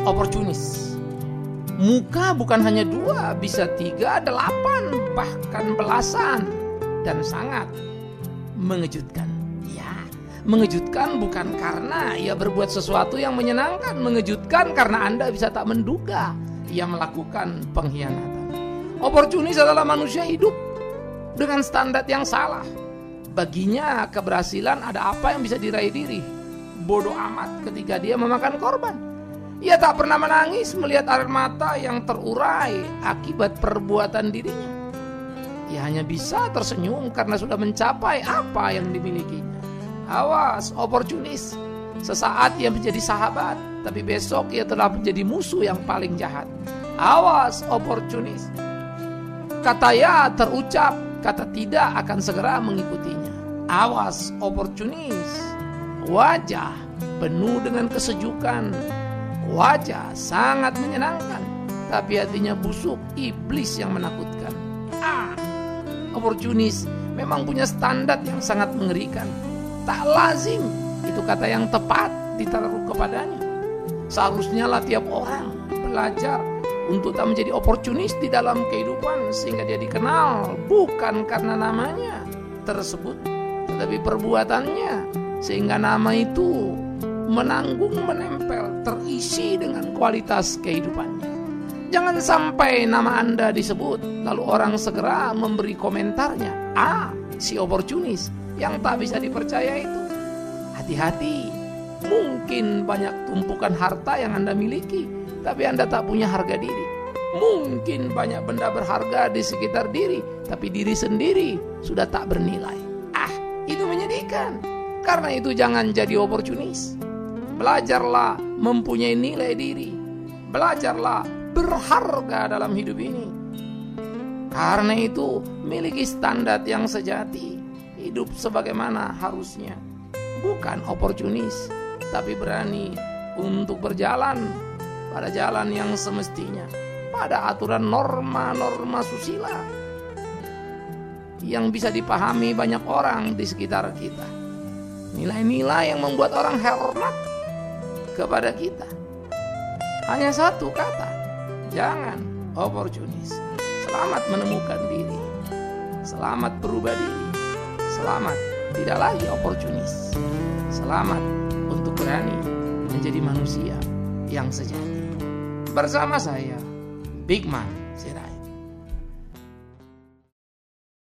oportunis. Muka bukan hanya 2, bisa 3, 8, bahkan belasan. Dan sangat mengejutkan. Ya, mengejutkan bukan karena ia berbuat sesuatu yang menyenangkan. Mengejutkan karena Anda bisa tak menduga ia melakukan pengkhianatan. Oportunis adalah manusia hidup dengan standar yang salah. Baginya keberhasilan ada apa yang bisa diraih diri. Bodoh amat ketika dia memakan korban. Ia tak pernah menangis melihat air mata yang terurai akibat perbuatan dirinya. Ia hanya bisa tersenyum karena sudah mencapai apa yang dimilikinya. Awas, oportunis. Sesaat ia menjadi sahabat, tapi besok ia telah menjadi musuh yang paling jahat. Awas, oportunis. Kata ya terucap, kata tidak akan segera mengikutinya. Awas, oportunis. Wajah penuh dengan kesejukan, wajah sangat menyenangkan, tapi hatinya busuk, iblis yang menakutkan. Oportunis memang punya standar yang sangat mengerikan. Tak lazim, itu kata yang tepat ditaruh kepadanya. Seharusnya lah tiap orang belajar untuk tak menjadi oportunis di dalam kehidupan, sehingga dia dikenal bukan karena namanya tersebut, tetapi perbuatannya, sehingga nama itu menanggung, menempel, terisi dengan kualitas kehidupannya. Jangan sampai nama Anda disebut lalu orang segera memberi komentarnya, si oportunis yang tak bisa dipercaya itu. Hati-hati, mungkin banyak tumpukan harta yang Anda miliki, tapi Anda tak punya harga diri. Mungkin banyak benda berharga di sekitar diri, tapi diri sendiri sudah tak bernilai. Itu menyedihkan. Karena itu jangan jadi oportunis. Belajarlah mempunyai nilai diri. Belajarlah berharga dalam hidup ini. Karena itu miliki standar yang sejati. Hidup sebagaimana harusnya. Bukan oportunis, tapi berani untuk berjalan pada jalan yang semestinya, pada aturan norma-norma susila yang bisa dipahami banyak orang di sekitar kita. Nilai-nilai yang membuat orang hormat kepada kita. Hanya satu kata, jangan oportunis. Selamat menemukan diri. Selamat berubah diri. Selamat tidak lagi oportunis. Selamat untuk berani menjadi manusia yang sejati. Bersama saya, Bigman Sirait.